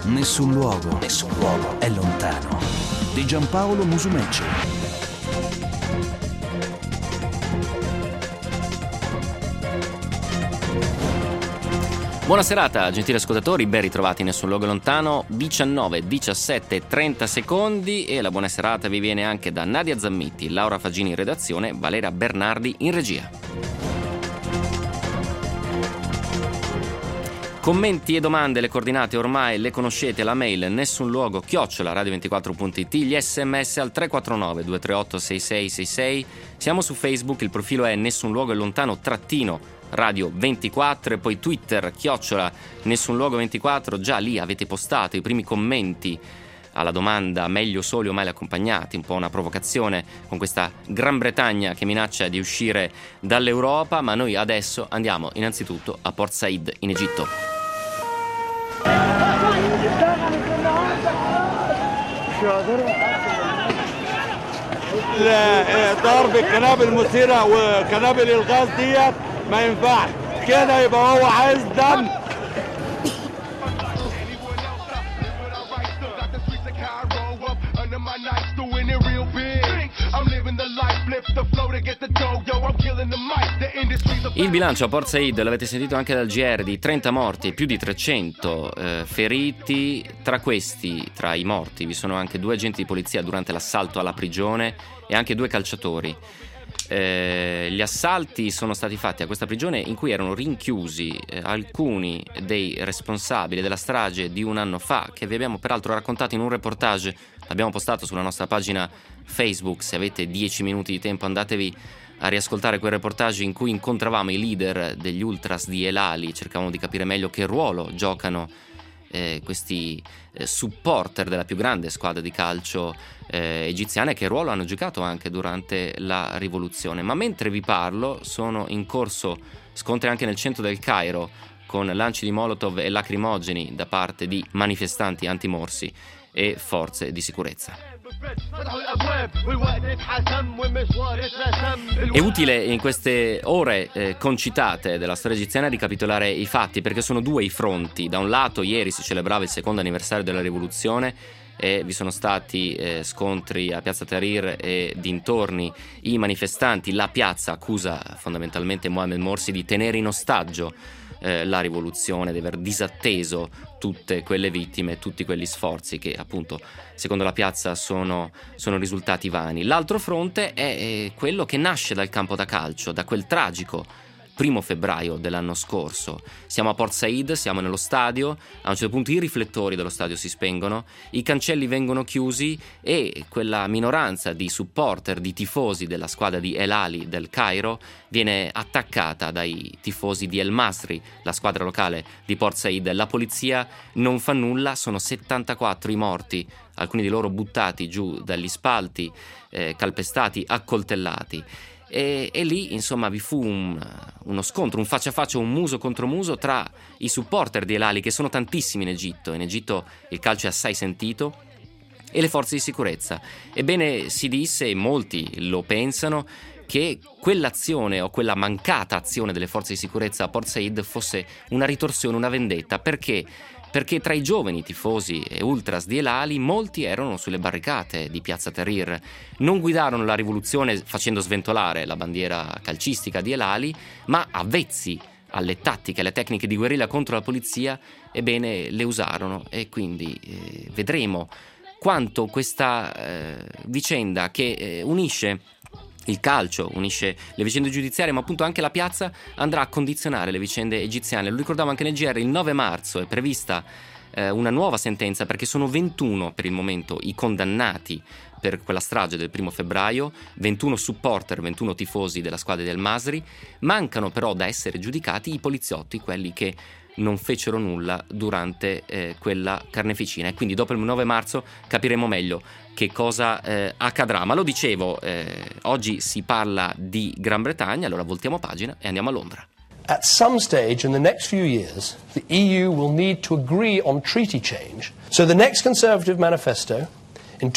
Nessun luogo è lontano. Di Giampaolo Musumeci. Buona serata, gentili ascoltatori, ben ritrovati in Nessun luogo lontano, 19, 17, 30 secondi e la buona serata vi viene anche da Nadia Zammitti, Laura Fagini in redazione, Valeria Bernardi in regia. Commenti e domande, le coordinate ormai le conoscete, la mail nessunluogo @radio24.it, gli sms al 349 238 6666, siamo su Facebook, il profilo è Nessun luogo è lontano Radio 24 e poi Twitter Nessun luogo 24, già lì avete postato i primi commenti alla domanda meglio soli o male accompagnati, un po' una provocazione con questa Gran Bretagna che minaccia di uscire dall'Europa, ma noi adesso andiamo innanzitutto a Port Said in Egitto. ضرب القنابل المثيرة وقنابل الغاز ديت ما ينفعش كده، يبقى هو عايز دم. Il bilancio a Port Said, l'avete sentito anche dal GR, di 30 morti e più di 300 feriti. Tra i morti vi sono anche 2 agenti di polizia durante l'assalto alla prigione e anche 2 calciatori. Gli assalti sono stati fatti a questa prigione in cui erano rinchiusi alcuni dei responsabili della strage di un anno fa, che vi abbiamo peraltro raccontato in un reportage, l'abbiamo postato sulla nostra pagina Facebook. Se avete 10 minuti di tempo andatevi a riascoltare quel reportage in cui incontravamo i leader degli ultras di El Ahly, cercavamo di capire meglio che ruolo giocano questi supporter della più grande squadra di calcio egiziana, e che ruolo hanno giocato anche durante la rivoluzione. Ma mentre vi parlo sono in corso scontri anche nel centro del Cairo, con lanci di molotov e lacrimogeni da parte di manifestanti antimorsi e forze di sicurezza. È utile in queste ore concitate della storia egiziana ricapitolare i fatti, perché sono 2 i fronti. Da un lato, ieri si celebrava il 2° anniversario della rivoluzione e vi sono stati scontri a Piazza Tahrir e dintorni. I manifestanti, la piazza accusa fondamentalmente Mohamed Morsi di tenere in ostaggio la rivoluzione, di aver disatteso tutte quelle vittime, tutti quegli sforzi che appunto secondo la piazza sono risultati vani. L'altro fronte è quello che nasce dal campo da calcio, da quel tragico 1 febbraio dell'anno scorso. Siamo a Port Said, siamo nello stadio, a un certo punto i riflettori dello stadio si spengono, i cancelli vengono chiusi e quella minoranza di supporter, di tifosi della squadra di El Ahly del Cairo viene attaccata dai tifosi di El Masri, la squadra locale di Port Said. La polizia non fa nulla, sono 74 i morti, alcuni di loro buttati giù dagli spalti, calpestati, accoltellati. E lì insomma vi fu uno scontro, un faccia a faccia, un muso contro muso tra i supporter di El Ahly, che sono tantissimi in Egitto il calcio è assai sentito, e le forze di sicurezza. Ebbene, si disse, e molti lo pensano, che quell'azione o quella mancata azione delle forze di sicurezza a Port Said fosse una ritorsione, una vendetta. Perché tra i giovani tifosi e ultras di El Ahly molti erano sulle barricate di Piazza Tahrir, non guidarono la rivoluzione facendo sventolare la bandiera calcistica di El Ahly, ma avvezzi alle tattiche, alle tecniche di guerriglia contro la polizia, ebbene le usarono. E quindi vedremo quanto questa vicenda che unisce il calcio, unisce le vicende giudiziarie, ma appunto anche la piazza, andrà a condizionare le vicende egiziane. Lo ricordavo anche nel GR, il 9 marzo è prevista una nuova sentenza, perché sono 21 per il momento i condannati per quella strage del 1 febbraio, 21 supporter, 21 tifosi della squadra del Masri. Mancano però da essere giudicati i poliziotti, quelli che non fecero nulla durante quella carneficina, e quindi dopo il 9 marzo capiremo meglio che cosa accadrà. Ma lo dicevo, oggi si parla di Gran Bretagna, allora voltiamo pagina e andiamo a Londra. At some stage in the next few years, the EU will need to agree on treaty change. So the next Conservative manifesto in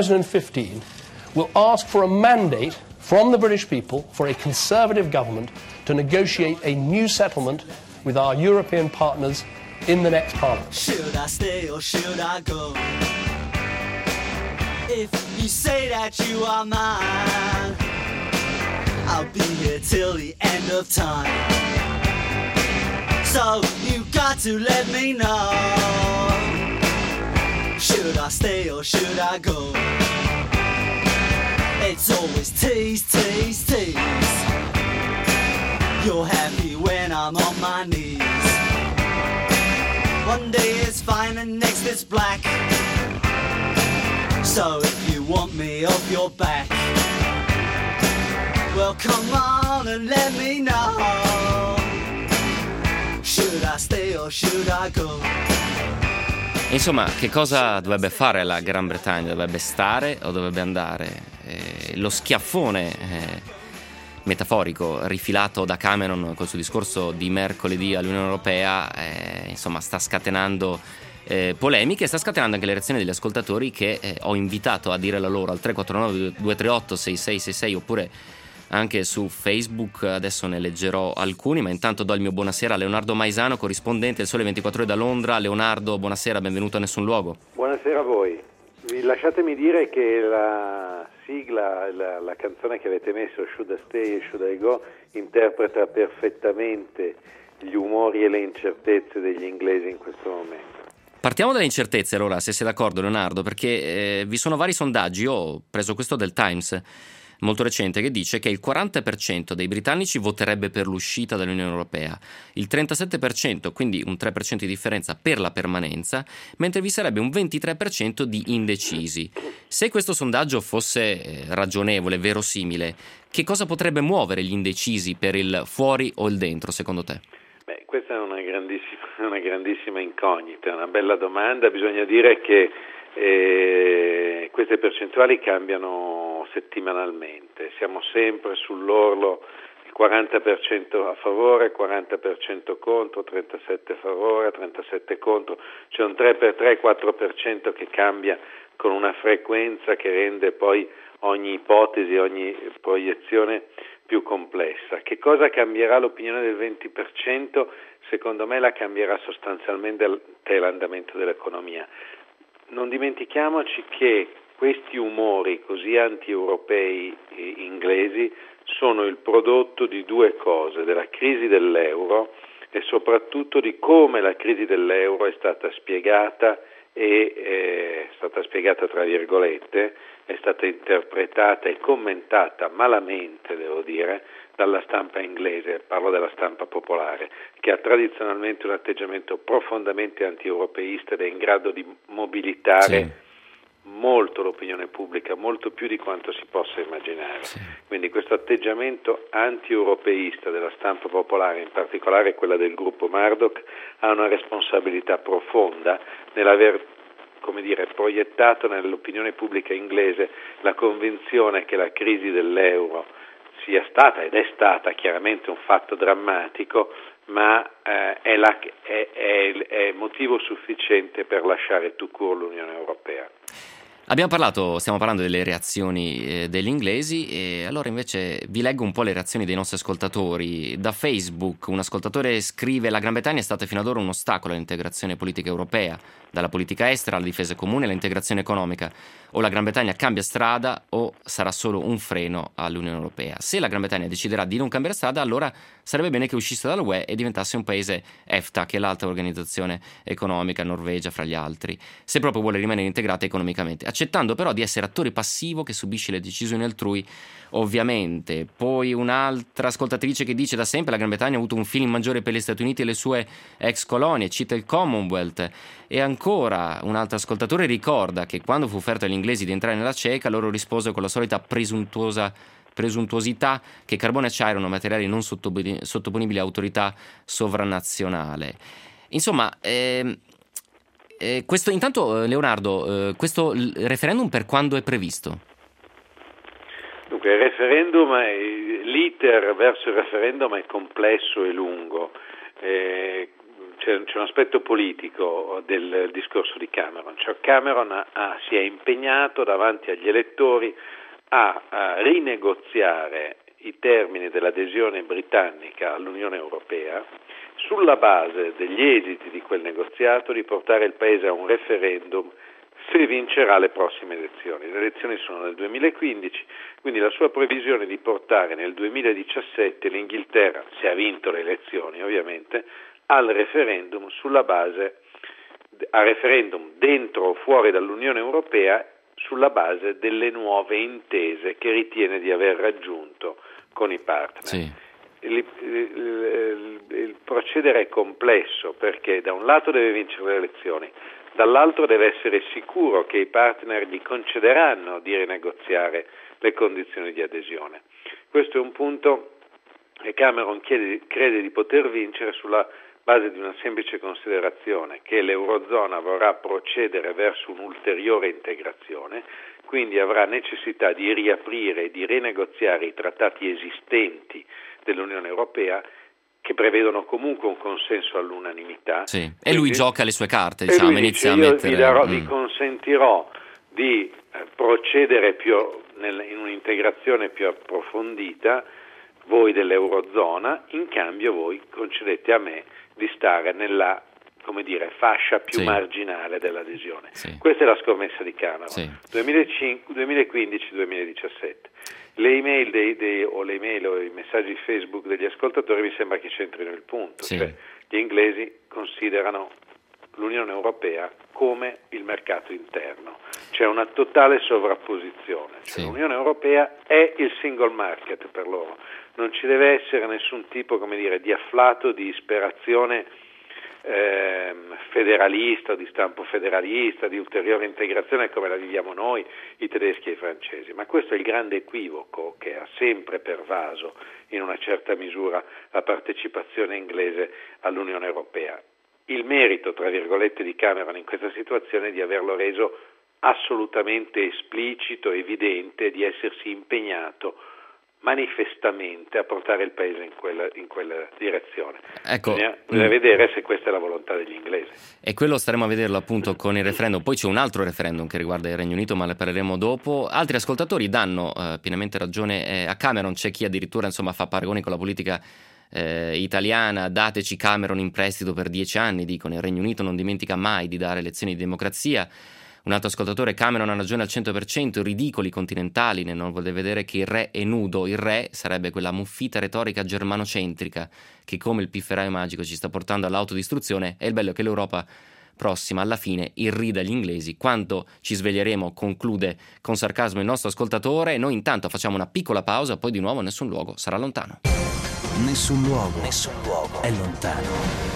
2015 will ask for a mandate from the British people for a Conservative government to negotiate a new settlement with our European partners in the next Parliament. Should I stay or should I go? If you say that you are mine, I'll be here till the end of time. So you got to let me know. Should I stay or should I go? It's always tease, tease, tease. You're happy when I'm on my knees. One day it's fine and next it's black. So if you want me off your back, well come on and let me know. Should I stay or should I go? Insomma, che cosa dovrebbe fare la Gran Bretagna? Dovrebbe stare o dovrebbe andare? Lo schiaffone metaforico rifilato da Cameron col suo discorso di mercoledì all'Unione Europea insomma sta scatenando polemiche, sta scatenando anche le reazioni degli ascoltatori che ho invitato a dire la loro al 349 238 6666 oppure anche su Facebook. Adesso ne leggerò alcuni, ma intanto do il mio buonasera a Leonardo Maisano, corrispondente del Sole 24 Ore da Londra. Leonardo, buonasera, benvenuto a Nessun Luogo. Buonasera a voi. Lasciatemi dire che la sigla, la canzone che avete messo, Should I Stay e Should I Go, interpreta perfettamente gli umori e le incertezze degli inglesi in questo momento. Partiamo dalle incertezze allora, se sei d'accordo Leonardo, perché vi sono vari sondaggi. Io ho preso questo del Times molto recente che dice che il 40% dei britannici voterebbe per l'uscita dall'Unione Europea, il 37%, quindi un 3% di differenza, per la permanenza, mentre vi sarebbe un 23% di indecisi. Se questo sondaggio fosse ragionevole, verosimile, che cosa potrebbe muovere gli indecisi per il fuori o il dentro, secondo te? Beh, questa è una grandissima incognita, è una bella domanda. Bisogna dire che queste percentuali cambiano settimanalmente, siamo sempre sull'orlo, il 40% a favore, 40% contro, 37% a favore, 37% contro, c'è un 3x3, 4% che cambia con una frequenza che rende poi ogni ipotesi, ogni proiezione più complessa. Che cosa cambierà l'opinione del 20%? Secondo me la cambierà sostanzialmente l'andamento dell'economia. Non dimentichiamoci che questi umori così anti-europei inglesi sono il prodotto di due cose, della crisi dell'euro e soprattutto di come la crisi dell'euro è stata spiegata tra virgolette, è stata interpretata e commentata malamente, devo dire, dalla stampa inglese, parlo della stampa popolare, che ha tradizionalmente un atteggiamento profondamente anti-europeista ed è in grado di mobilitare molto l'opinione pubblica, molto più di quanto si possa immaginare. Quindi questo atteggiamento anti-europeista della stampa popolare, in particolare quella del gruppo Murdoch, ha una responsabilità profonda nell'aver, proiettato nell'opinione pubblica inglese la convinzione che la crisi dell'euro sia stata ed è stata chiaramente un fatto drammatico, ma è motivo sufficiente per lasciare tout court l'Unione Europea. Stiamo parlando delle reazioni degli inglesi e allora invece vi leggo un po' le reazioni dei nostri ascoltatori. Da Facebook un ascoltatore scrive: la Gran Bretagna è stata fino ad ora un ostacolo all'integrazione politica europea, dalla politica estera alla difesa comune e all'integrazione economica. O la Gran Bretagna cambia strada o sarà solo un freno all'Unione Europea. Se la Gran Bretagna deciderà di non cambiare strada, allora sarebbe bene che uscisse dall'UE e diventasse un paese EFTA, che è l'altra organizzazione economica, Norvegia fra gli altri, se proprio vuole rimanere integrata economicamente, accettando però di essere attore passivo che subisce le decisioni altrui, ovviamente. Poi un'altra ascoltatrice che dice: da sempre la Gran Bretagna ha avuto un feeling maggiore per gli Stati Uniti e le sue ex colonie, cita il Commonwealth. E ancora un altro ascoltatore ricorda che quando fu offerto agli inglesi di entrare nella CECA, loro risposero con la solita presuntuosità che carbone e acciaio erano materiali non sottoponibili a autorità sovranazionale. Insomma, questo intanto, Leonardo, questo referendum per quando è previsto? Dunque, il referendum, l'iter verso il referendum è complesso e lungo. C'è un aspetto politico del discorso di Cameron. Cioè Cameron si è impegnato davanti agli elettori a rinegoziare i termini dell'adesione britannica all'Unione Europea sulla base degli esiti di quel negoziato di portare il Paese a un referendum se vincerà le prossime elezioni. Le elezioni sono nel 2015, quindi la sua previsione di portare nel 2017 l'Inghilterra, se ha vinto le elezioni ovviamente, al referendum sulla base, a referendum dentro o fuori dall'Unione Europea, sulla base delle nuove intese che ritiene di aver raggiunto con i partner. Sì. Il procedere è complesso perché da un lato deve vincere le elezioni, dall'altro deve essere sicuro che i partner gli concederanno di rinegoziare le condizioni di adesione. Questo è un punto che Cameron crede di poter vincere sulla base di una semplice considerazione, che l'Eurozona vorrà procedere verso un'ulteriore integrazione, quindi avrà necessità di riaprire e di rinegoziare i trattati esistenti dell'Unione Europea che prevedono comunque un consenso all'unanimità. Sì. E quindi, lui gioca le sue carte, diciamo, inizia a mettere... vi consentirò di procedere in un'integrazione più approfondita, voi dell'Eurozona, in cambio voi concedete a me di stare nella, come dire, fascia più marginale dell'adesione. Sì. Questa è la scommessa di Cameron. Sì. 2015-2017. Le email o i messaggi Facebook degli ascoltatori mi sembra che c'entrino il punto. Sì. Cioè, gli inglesi considerano l'Unione Europea come il mercato interno. C'è una totale sovrapposizione. Cioè, l'Unione Europea è il single market per loro. Non ci deve essere nessun tipo, come dire, di afflato, di ispirazione federalista o di stampo federalista, di ulteriore integrazione come la viviamo noi, i tedeschi e i francesi. Ma questo è il grande equivoco che ha sempre pervaso in una certa misura la partecipazione inglese all'Unione Europea. Il merito, tra virgolette, di Cameron in questa situazione è di averlo reso assolutamente esplicito, evidente, di essersi impegnato manifestamente a portare il paese in quella direzione. Ecco, bisogna vedere se questa è la volontà degli inglesi. E quello staremo a vederlo appunto con il referendum. Poi c'è un altro referendum che riguarda il Regno Unito, ma ne parleremo dopo. Altri ascoltatori danno pienamente ragione a Cameron, c'è chi addirittura fa paragoni con la politica italiana. Dateci Cameron in prestito per 10 anni, dicono. Il Regno Unito non dimentica mai di dare lezioni di democrazia. Un altro ascoltatore: Cameron ha ragione al 100%, ridicoli continentali nel non voler vedere che il re è nudo. Il re sarebbe quella muffita retorica germanocentrica che, come il pifferaio magico, ci sta portando all'autodistruzione. E il bello è che l'Europa prossima alla fine irrida gli inglesi. Quando ci sveglieremo, conclude con sarcasmo il nostro ascoltatore. Noi intanto facciamo una piccola pausa, poi di nuovo Nessun luogo sarà lontano. Nessun luogo è lontano.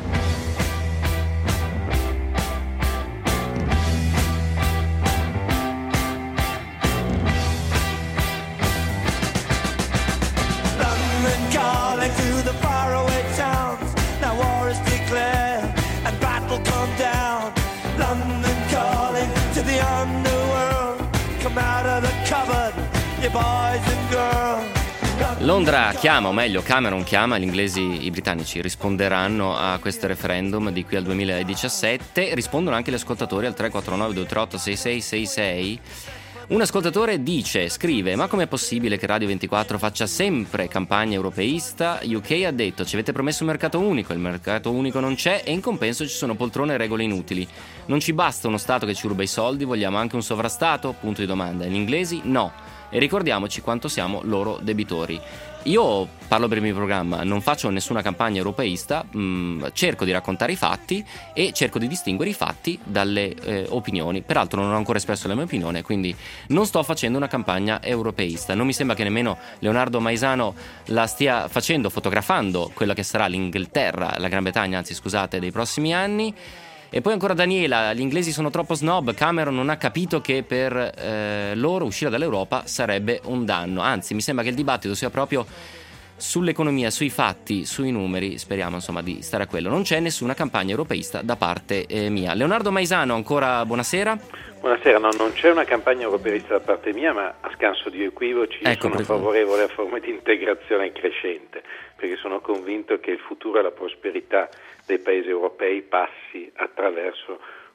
Londra chiama, o meglio Cameron chiama, gli inglesi, i britannici risponderanno a questo referendum di qui al 2017. Rispondono anche gli ascoltatori al 349 238 6666. Un ascoltatore scrive: ma com'è possibile che Radio 24 faccia sempre campagna europeista? UK ha detto: ci avete promesso un mercato unico, il mercato unico non c'è e in compenso ci sono poltrone e regole inutili. Non ci basta uno Stato che ci ruba i soldi, vogliamo anche un sovrastato? Punto di domanda. Gli inglesi no. E ricordiamoci quanto siamo loro debitori. Io parlo per il mio programma, non faccio nessuna campagna europeista, cerco di raccontare i fatti e cerco di distinguere i fatti dalle opinioni. Peraltro non ho ancora espresso la mia opinione, quindi non sto facendo una campagna europeista. Non mi sembra che nemmeno Leonardo Maisano la stia facendo, fotografando quella che sarà l'Inghilterra, la Gran Bretagna, anzi scusate, dei prossimi anni. E poi ancora Daniela: gli inglesi sono troppo snob, Cameron non ha capito che per loro uscire dall'Europa sarebbe un danno. Anzi, mi sembra che il dibattito sia proprio sull'economia, sui fatti, sui numeri. Speriamo di stare a quello. Non c'è nessuna campagna europeista da parte mia. Leonardo Maisano, ancora buonasera. Buonasera, no, non c'è una campagna europeista da parte mia, ma a scanso di equivoci sono favorevole a forme di integrazione crescente, perché sono convinto che il futuro e la prosperità dei paesi europei passi attraverso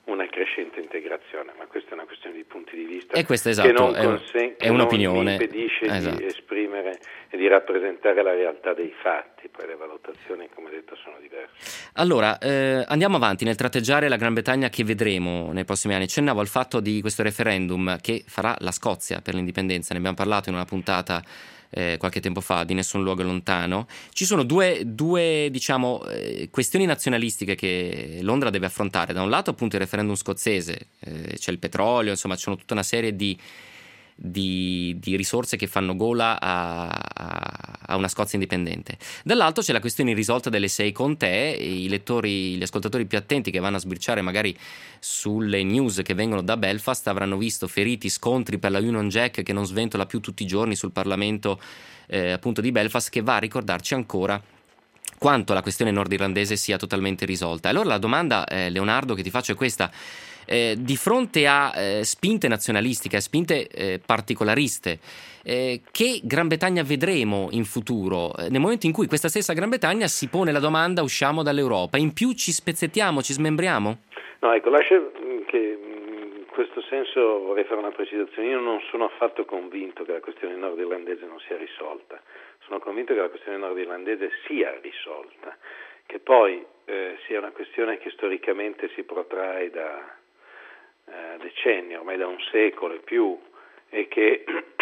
una crescente integrazione, ma questa è una questione di punti di vista e questo, che non è un'opinione, non impedisce di esprimere e di rappresentare la realtà dei fatti, poi le valutazioni, come detto, sono diverse. Allora, andiamo avanti nel tratteggiare la Gran Bretagna che vedremo nei prossimi anni. Accennavo al fatto di questo referendum che farà la Scozia per l'indipendenza, ne abbiamo parlato in una puntata qualche tempo fa di Nessun luogo lontano. Ci sono due diciamo questioni nazionalistiche che Londra deve affrontare. Da un lato appunto il referendum scozzese, c'è il petrolio, insomma c'è tutta una serie di risorse che fanno gola a una Scozia indipendente. Dall'altro c'è la questione irrisolta delle 6 contee. Gli ascoltatori più attenti che vanno a sbirciare magari sulle news che vengono da Belfast avranno visto feriti, scontri per la Union Jack che non sventola più tutti i giorni sul Parlamento appunto di Belfast, che va a ricordarci ancora quanto la questione nordirlandese sia totalmente risolta. Allora la domanda, Leonardo, che ti faccio è questa: di fronte a spinte nazionalistiche, a spinte particolariste, che Gran Bretagna vedremo in futuro, nel momento in cui questa stessa Gran Bretagna si pone la domanda: usciamo dall'Europa, in più ci spezzettiamo, ci smembriamo? No, ecco, lascia che in questo senso vorrei fare una precisazione. Io non sono affatto convinto che la questione nordirlandese non sia risolta. Sono convinto che la questione nordirlandese sia risolta, che poi sia una questione che storicamente si protrae da decenni, ormai da un secolo e più, e che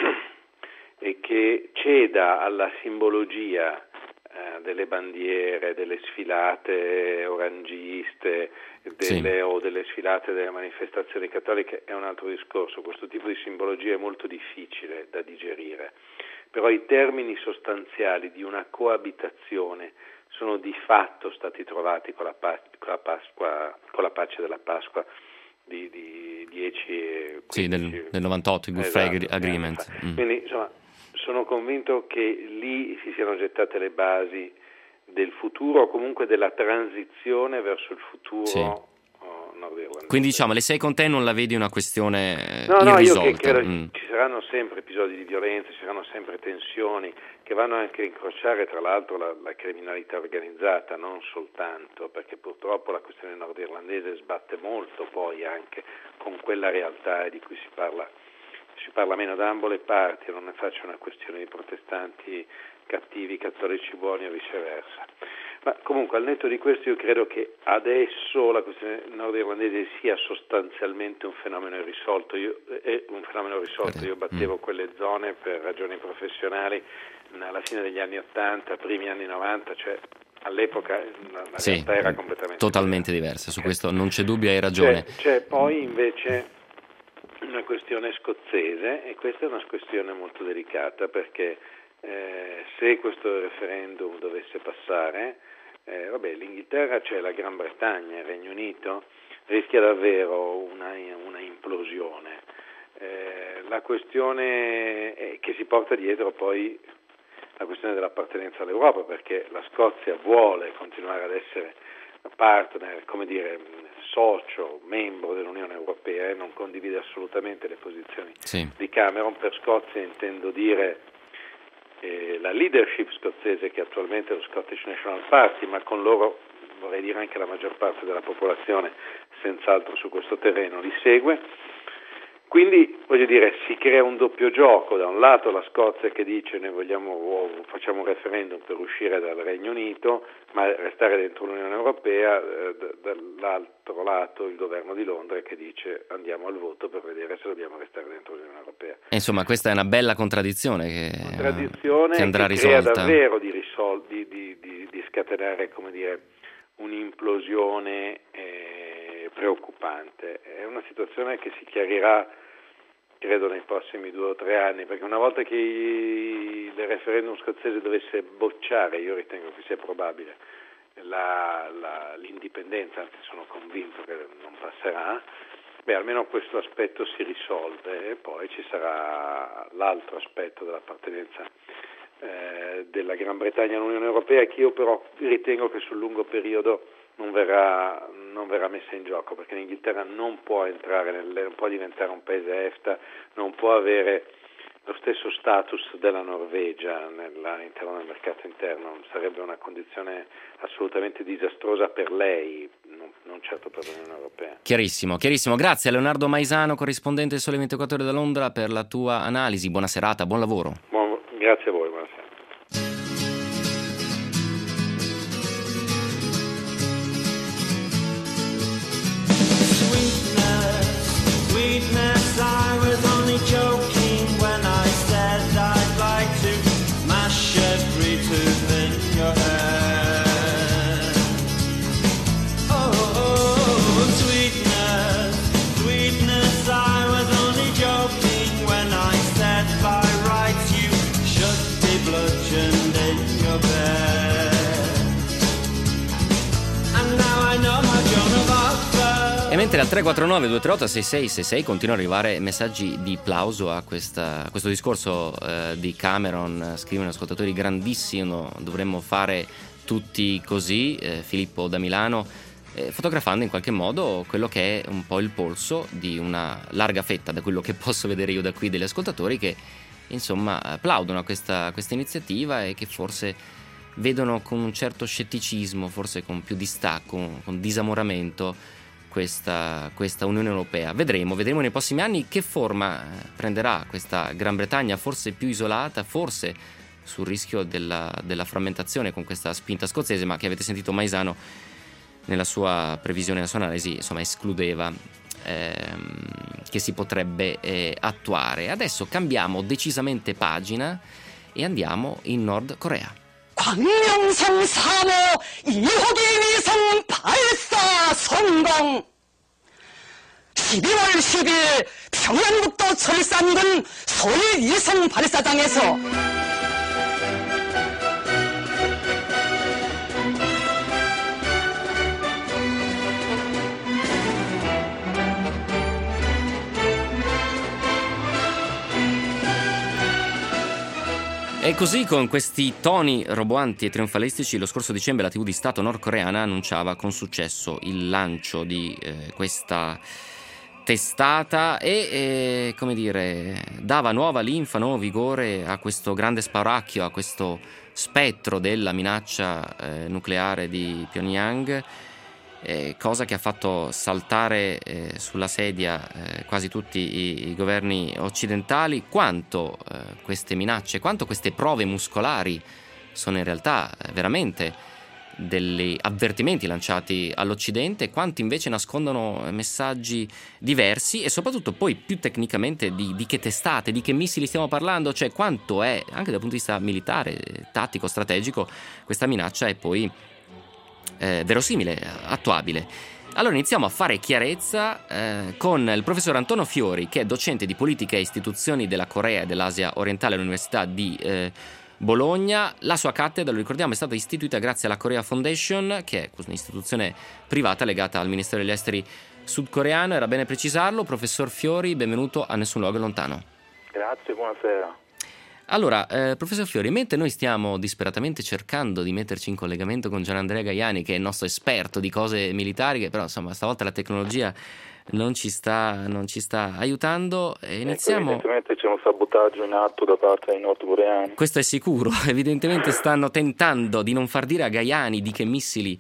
ceda alla simbologia delle bandiere, delle sfilate orangiste o delle sfilate delle manifestazioni cattoliche è un altro discorso. Questo tipo di simbologia è molto difficile da digerire, però i termini sostanziali di una coabitazione sono di fatto stati trovati con la pace della Pasqua di 10 e 15, del 98, il Good Friday Agreement. Quindi insomma sono convinto che lì si siano gettate le basi del futuro, o comunque della transizione verso il futuro nordirlandese. Quindi diciamo le 6 contee non la vedi una questione No, irrisolta? io credo ci saranno sempre episodi di violenza, ci saranno sempre tensioni che vanno anche a incrociare tra l'altro la criminalità organizzata, non soltanto, perché purtroppo la questione nordirlandese sbatte molto poi anche con quella realtà di cui si parla meno da ambo le parti, non ne faccio una questione di protestanti cattivi, cattolici buoni o viceversa. Ma comunque al netto di questo io credo che adesso la questione nordirlandese sia sostanzialmente un fenomeno irrisolto. Io battevo quelle zone per ragioni professionali alla fine degli anni 80, primi anni 90, cioè all'epoca la realtà era completamente totalmente diversa. Su questo non c'è dubbio, hai ragione. C'è poi invece una questione scozzese, e questa è una questione molto delicata, perché se questo referendum dovesse passare, l'Inghilterra, cioè la Gran Bretagna, il Regno Unito, rischia davvero una implosione. La questione è che si porta dietro poi la questione dell'appartenenza all'Europa, perché la Scozia vuole continuare ad essere partner, socio, membro dell'Unione Europea, e non condivide assolutamente le posizioni di Cameron. Per Scozia intendo dire la leadership scozzese, che attualmente è lo Scottish National Party, ma con loro vorrei dire anche la maggior parte della popolazione senz'altro su questo terreno li segue. Quindi si crea un doppio gioco: da un lato la Scozia che dice facciamo un referendum per uscire dal Regno Unito ma restare dentro l'Unione Europea, dall'altro lato il governo di Londra che dice andiamo al voto per vedere se dobbiamo restare dentro l'Unione Europea. Insomma, questa è una bella contraddizione che andrà che risolta. Crea davvero di scatenare un'implosione preoccupante. È una situazione che si chiarirà credo nei prossimi 2 o 3 anni, perché una volta che il referendum scozzese dovesse bocciare, io ritengo che sia probabile, l'indipendenza, anzi sono convinto che non passerà, almeno questo aspetto si risolve, e poi ci sarà l'altro aspetto dell'appartenenza della Gran Bretagna all'Unione Europea, che io però ritengo che sul lungo periodo non verrà messa in gioco, perché l'Inghilterra non può entrare non può diventare un paese EFTA, non può avere lo stesso status della Norvegia all'interno del mercato interno. Sarebbe una condizione assolutamente disastrosa per lei, non certo per l'Unione Europea. Chiarissimo. Grazie a Leonardo Maisano, corrispondente del Sole 24 Ore da Londra, per la tua analisi. Buona serata, buon lavoro. Grazie a voi, buonasera. Sweetness, I was only joking when I said I'd like to mash every tooth in your head. Oh, sweetness, I was only joking when I said by rights you should be bludgeoned in your bed. And now I know how Joan of Arc. E mentre al 349-238-6666 continuano ad arrivare messaggi di plauso a questo discorso di Cameron, scrivono ascoltatori: grandissimo, dovremmo fare tutti così, Filippo da Milano, fotografando in qualche modo quello che è un po' il polso di una larga fetta, da quello che posso vedere io da qui, degli ascoltatori che insomma applaudono a questa iniziativa e che forse vedono con un certo scetticismo, forse con più distacco, con disamoramento questa Unione Europea. Vedremo nei prossimi anni che forma prenderà questa Gran Bretagna, forse più isolata, forse sul rischio della frammentazione con questa spinta scozzese, ma che avete sentito Maisano nella sua previsione, nella sua analisi, insomma escludeva che si potrebbe attuare. Adesso cambiamo decisamente pagina e andiamo in Nord Corea. 광명성 3호 2호기 위성 발사 성공. 12월 10일 평양북도 철산군 소일 위성 발사장에서 E così, con questi toni roboanti e trionfalistici, lo scorso dicembre la TV di Stato nordcoreana annunciava con successo il lancio di questa testata e come dire, dava nuova linfa, nuovo vigore a questo grande spauracchio, a questo spettro della minaccia nucleare di Pyongyang, cosa che ha fatto saltare sulla sedia quasi tutti i governi occidentali. Quanto queste minacce, quanto queste prove muscolari sono in realtà veramente degli avvertimenti lanciati all'Occidente, quanti invece nascondono messaggi diversi, e soprattutto poi più tecnicamente di che testate, di che missili stiamo parlando, cioè quanto è, anche dal punto di vista militare, tattico, strategico, questa minaccia è poi verosimile, attuabile. Allora iniziamo a fare chiarezza con il professor Antonio Fiori, che è docente di politica e istituzioni della Corea e dell'Asia orientale all'Università di Bologna. La sua cattedra, lo ricordiamo, è stata istituita grazie alla Korea Foundation, che è un'istituzione privata legata al Ministero degli Esteri sudcoreano. Era bene precisarlo. Professor Fiori, benvenuto a Nessun Luogo Lontano. Grazie, buonasera. Allora, professor Fiori, mentre noi stiamo disperatamente cercando di metterci in collegamento con Gianandrea Gaiani, che è il nostro esperto di cose militari, che però insomma stavolta la tecnologia non ci sta aiutando, e iniziamo. Evidentemente c'è un sabotaggio in atto da parte dei nordcoreani. Questo è sicuro, evidentemente stanno tentando di non far dire a Gaiani di che missili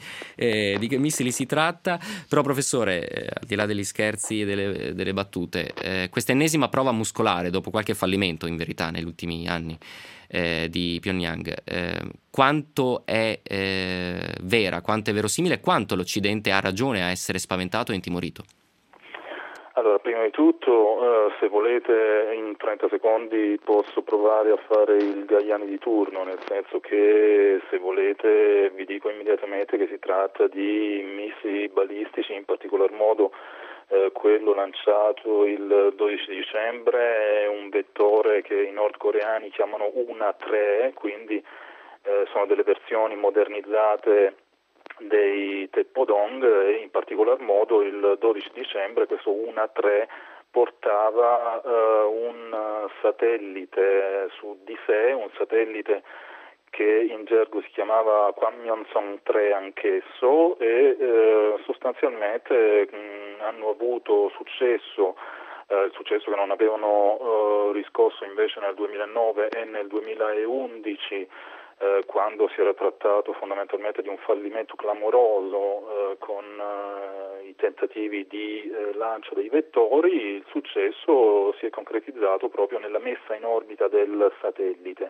si tratta. Però professore, al di là degli scherzi e delle battute, questa ennesima prova muscolare dopo qualche fallimento in verità negli ultimi anni di Pyongyang, quanto è vera, quanto è verosimile, quanto l'Occidente ha ragione a essere spaventato e intimorito? Allora, prima di tutto, se volete, in 30 secondi posso provare a fare il Gaiani di turno, nel senso che, se volete, vi dico immediatamente che si tratta di missili balistici, in particolar modo quello lanciato il 12 dicembre, è un vettore che i nordcoreani chiamano Una-3, quindi sono delle versioni modernizzate dei Taepodong, e in particolar modo il 12 dicembre questo Una-3 portava un satellite su di sé, un satellite che in gergo si chiamava Kwangmyeonsong 3 anch'esso, e sostanzialmente hanno avuto successo il successo che non avevano riscosso invece nel 2009 e nel 2011, quando si era trattato fondamentalmente di un fallimento clamoroso con i tentativi di lancio dei vettori. Il successo si è concretizzato proprio nella messa in orbita del satellite.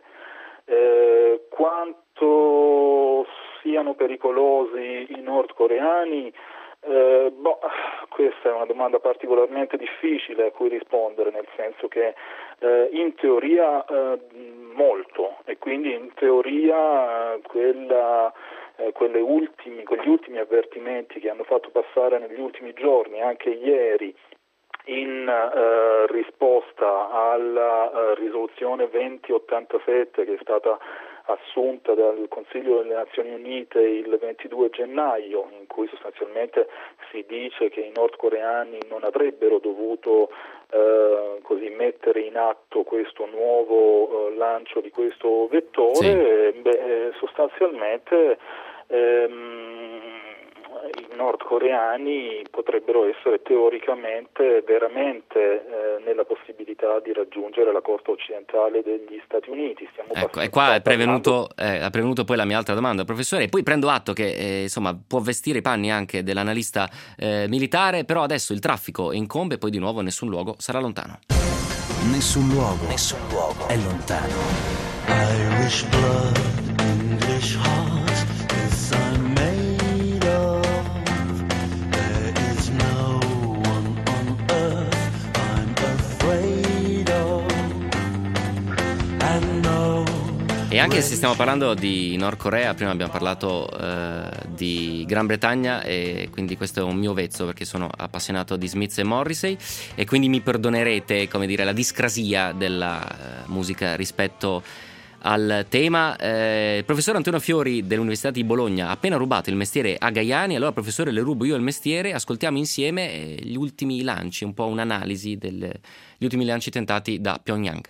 Quanto siano pericolosi i nordcoreani? Questa è una domanda particolarmente difficile a cui rispondere, nel senso che in teoria molto, e quindi in teoria quegli ultimi avvertimenti che hanno fatto passare negli ultimi giorni, anche ieri, in risposta alla risoluzione 2087 che è stata assunta dal Consiglio delle Nazioni Unite il 22 gennaio, in cui sostanzialmente si dice che i nordcoreani non avrebbero dovuto così mettere in atto questo nuovo lancio di questo vettore. Sostanzialmente i nordcoreani potrebbero essere teoricamente veramente nella possibilità di raggiungere la costa occidentale degli Stati Uniti. Ecco, e qua è prevenuto poi la mia altra domanda, professore, e poi prendo atto che insomma può vestire i panni anche dell'analista militare, però adesso il traffico incombe e poi di nuovo nessun luogo sarà lontano. Nessun luogo è lontano. Irish blood, English heart, this I'm made of. There is no one on earth I'm afraid of. And no. E anche se stiamo parlando di Nord Corea, prima abbiamo parlato di Gran Bretagna, e quindi questo è un mio vezzo perché sono appassionato di Smith e Morrissey, e quindi mi perdonerete, come dire, la discrasia della musica rispetto al tema. Il professor Antonio Fiori dell'Università di Bologna ha appena rubato il mestiere a Gaiani. Allora, professore, le rubo io il mestiere. Ascoltiamo insieme gli ultimi lanci, un po' un'analisi degli ultimi lanci tentati da Pyongyang.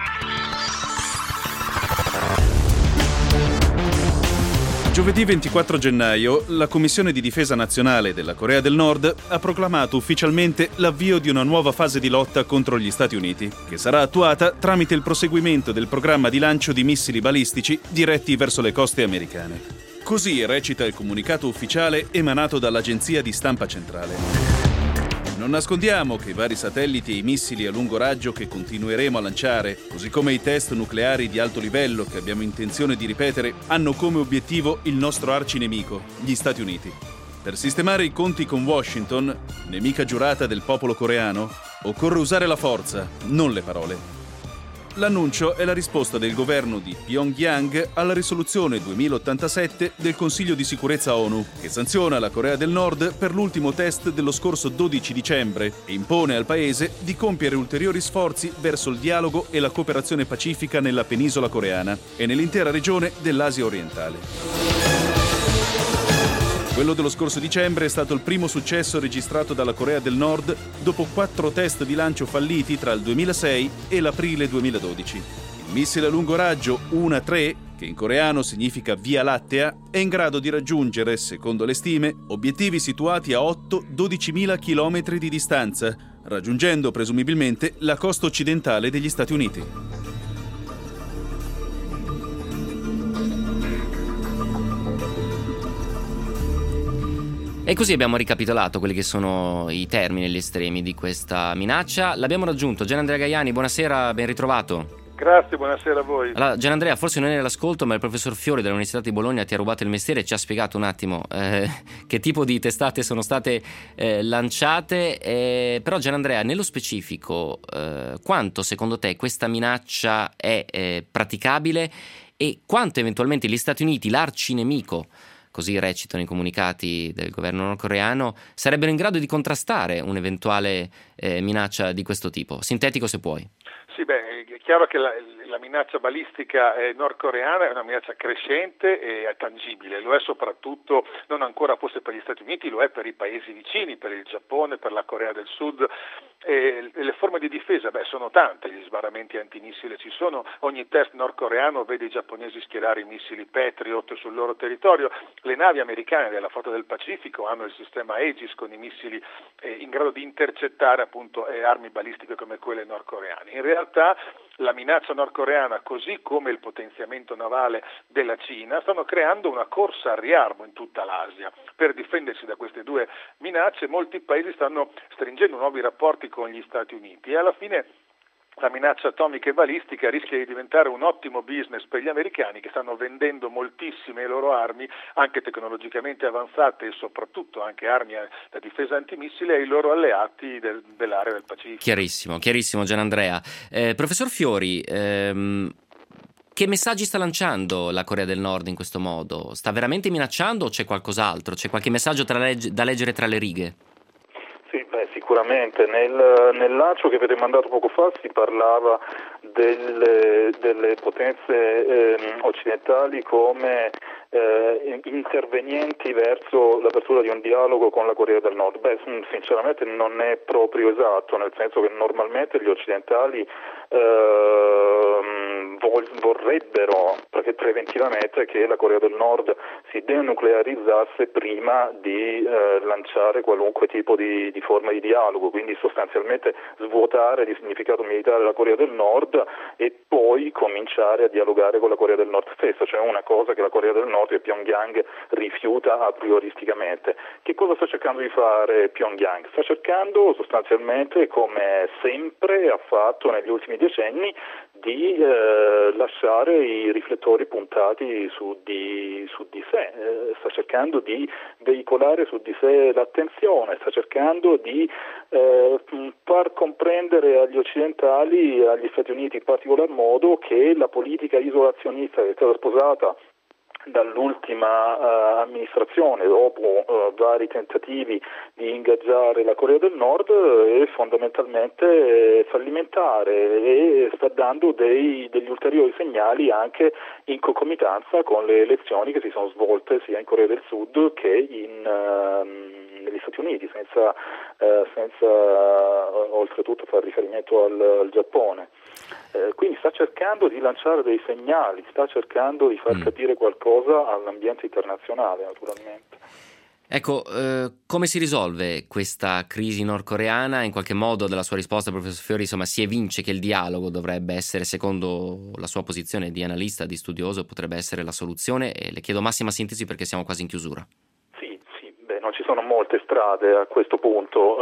Giovedì 24 gennaio la Commissione di Difesa Nazionale della Corea del Nord ha proclamato ufficialmente l'avvio di una nuova fase di lotta contro gli Stati Uniti, che sarà attuata tramite il proseguimento del programma di lancio di missili balistici diretti verso le coste americane. Così recita il comunicato ufficiale emanato dall'agenzia di stampa centrale. Non nascondiamo che i vari satelliti e i missili a lungo raggio che continueremo a lanciare, così come i test nucleari di alto livello che abbiamo intenzione di ripetere, hanno come obiettivo il nostro arcinemico, gli Stati Uniti. Per sistemare i conti con Washington, nemica giurata del popolo coreano, occorre usare la forza, non le parole. L'annuncio è la risposta del governo di Pyongyang alla risoluzione 2087 del Consiglio di Sicurezza ONU, che sanziona la Corea del Nord per l'ultimo test dello scorso 12 dicembre e impone al paese di compiere ulteriori sforzi verso il dialogo e la cooperazione pacifica nella penisola coreana e nell'intera regione dell'Asia orientale. Quello dello scorso dicembre è stato il primo successo registrato dalla Corea del Nord dopo 4 test di lancio falliti tra il 2006 e l'aprile 2012. Il missile a lungo raggio Una-3, che in coreano significa Via Lattea, è in grado di raggiungere, secondo le stime, obiettivi situati a 8-12.000 km di distanza, raggiungendo presumibilmente la costa occidentale degli Stati Uniti. E così abbiamo ricapitolato quelli che sono i termini e gli estremi di questa minaccia. L'abbiamo raggiunto. Gianandrea Gaiani, buonasera, ben ritrovato. Grazie, buonasera a voi. Allora, Gianandrea, forse non eri all'ascolto, ma il professor Fiori dell'Università di Bologna ti ha rubato il mestiere e ci ha spiegato un attimo che tipo di testate sono state lanciate. Però, Gianandrea, nello specifico, quanto secondo te questa minaccia è praticabile e quanto eventualmente gli Stati Uniti, l'arcinemico, così recitano i comunicati del governo nordcoreano, sarebbero in grado di contrastare un'eventuale minaccia di questo tipo? Sintetico se puoi. Sì, è chiaro che la minaccia balistica nordcoreana è una minaccia crescente e tangibile, lo è soprattutto, non ancora forse per gli Stati Uniti, lo è per i paesi vicini, per il Giappone, per la Corea del Sud. Le forme di difesa, sono tante, gli sbarramenti antimissile ci sono, ogni test nordcoreano vede i giapponesi schierare i missili Patriot sul loro territorio, le navi americane della flotta del Pacifico hanno il sistema Aegis con i missili in grado di intercettare appunto armi balistiche come quelle nordcoreane. In realtà la minaccia nordcoreana, così come il potenziamento navale della Cina, stanno creando una corsa al riarmo in tutta l'Asia. Per difendersi da queste due minacce, molti paesi stanno stringendo nuovi rapporti con gli Stati Uniti e alla fine la minaccia atomica e balistica rischia di diventare un ottimo business per gli americani, che stanno vendendo moltissime loro armi, anche tecnologicamente avanzate e soprattutto anche armi da difesa antimissile, ai loro alleati dell'area del Pacifico. Chiarissimo Gianandrea. Professor Fiori, che messaggi sta lanciando la Corea del Nord in questo modo? Sta veramente minacciando o c'è qualcos'altro? C'è qualche messaggio da leggere tra le righe? Sì, sicuramente. Nel lancio che avete mandato poco fa si parlava delle potenze occidentali come intervenienti verso l'apertura di un dialogo con la Corea del Nord. Sinceramente non è proprio esatto, nel senso che normalmente gli occidentali vorrebbero preventivamente che la Corea del Nord si denuclearizzasse prima di lanciare qualunque tipo di forma di dialogo, quindi sostanzialmente svuotare di significato militare la Corea del Nord e poi cominciare a dialogare con la Corea del Nord stessa, cioè una cosa che la Corea del Nord e Pyongyang rifiuta a prioristicamente. Che cosa sta cercando di fare Pyongyang? Sta cercando sostanzialmente, come sempre ha fatto negli ultimi decenni, di lasciare i riflettori puntati su di sé, sta cercando di veicolare su di sé l'attenzione, sta cercando di far comprendere agli occidentali, agli Stati Uniti in particolar modo, che la politica isolazionista che è stata sposata dall'ultima amministrazione, dopo vari tentativi di ingaggiare la Corea del Nord, è fondamentalmente fallimentare e sta dando degli ulteriori segnali anche in concomitanza con le elezioni che si sono svolte sia in Corea del Sud che negli Stati Uniti, senza oltretutto fare riferimento al Giappone. Quindi sta cercando di lanciare dei segnali, sta cercando di far capire qualcosa all'ambiente internazionale, naturalmente. Ecco, come si risolve questa crisi nordcoreana? In qualche modo dalla sua risposta, professor Fiori, insomma, si evince che il dialogo dovrebbe essere, secondo la sua posizione di analista, di studioso, potrebbe essere la soluzione, e le chiedo massima sintesi perché siamo quasi in chiusura. Non ci sono molte strade a questo punto,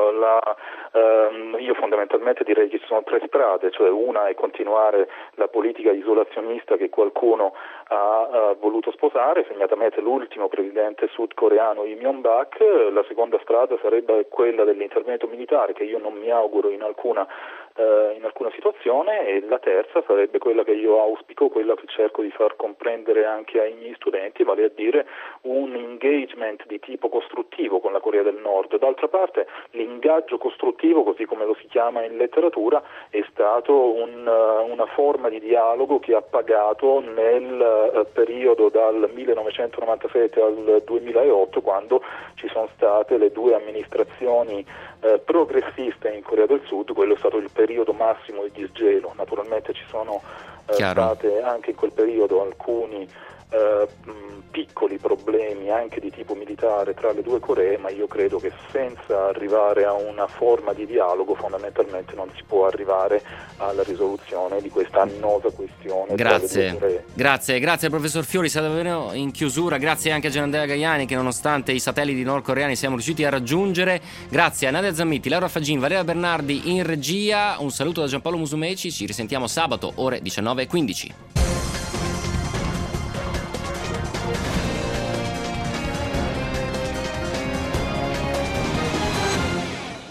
io fondamentalmente direi che ci sono tre strade, cioè una è continuare la politica isolazionista che qualcuno ha voluto sposare, segnatamente l'ultimo presidente sudcoreano Lee Myung-bak. La seconda strada sarebbe quella dell'intervento militare, che io non mi auguro in alcuna situazione, e la terza sarebbe quella che io auspico, quella che cerco di far comprendere anche ai miei studenti, vale a dire un engagement di tipo costruttivo con la Corea del Nord. D'altra parte l'ingaggio costruttivo, così come lo si chiama in letteratura, è stato una forma di dialogo che ha pagato nel periodo dal 1997 al 2008, quando ci sono state le due amministrazioni progressiste in Corea del Sud. Quello è stato il periodo massimo di disgelo. Naturalmente ci sono state anche in quel periodo alcuni piccoli problemi anche di tipo militare tra le due Coree, ma io credo che senza arrivare a una forma di dialogo fondamentalmente non si può arrivare alla risoluzione di questa annosa questione. Grazie professor Fiori, siamo davvero in chiusura. Grazie anche a Gianandrea Gaiani, che nonostante i satelliti nordcoreani siamo riusciti a raggiungere. Grazie a Nadia Zammitti, Laura Fagin, Valeria Bernardi in regia. Un saluto da Giampaolo Musumeci, ci risentiamo sabato ore 19:15.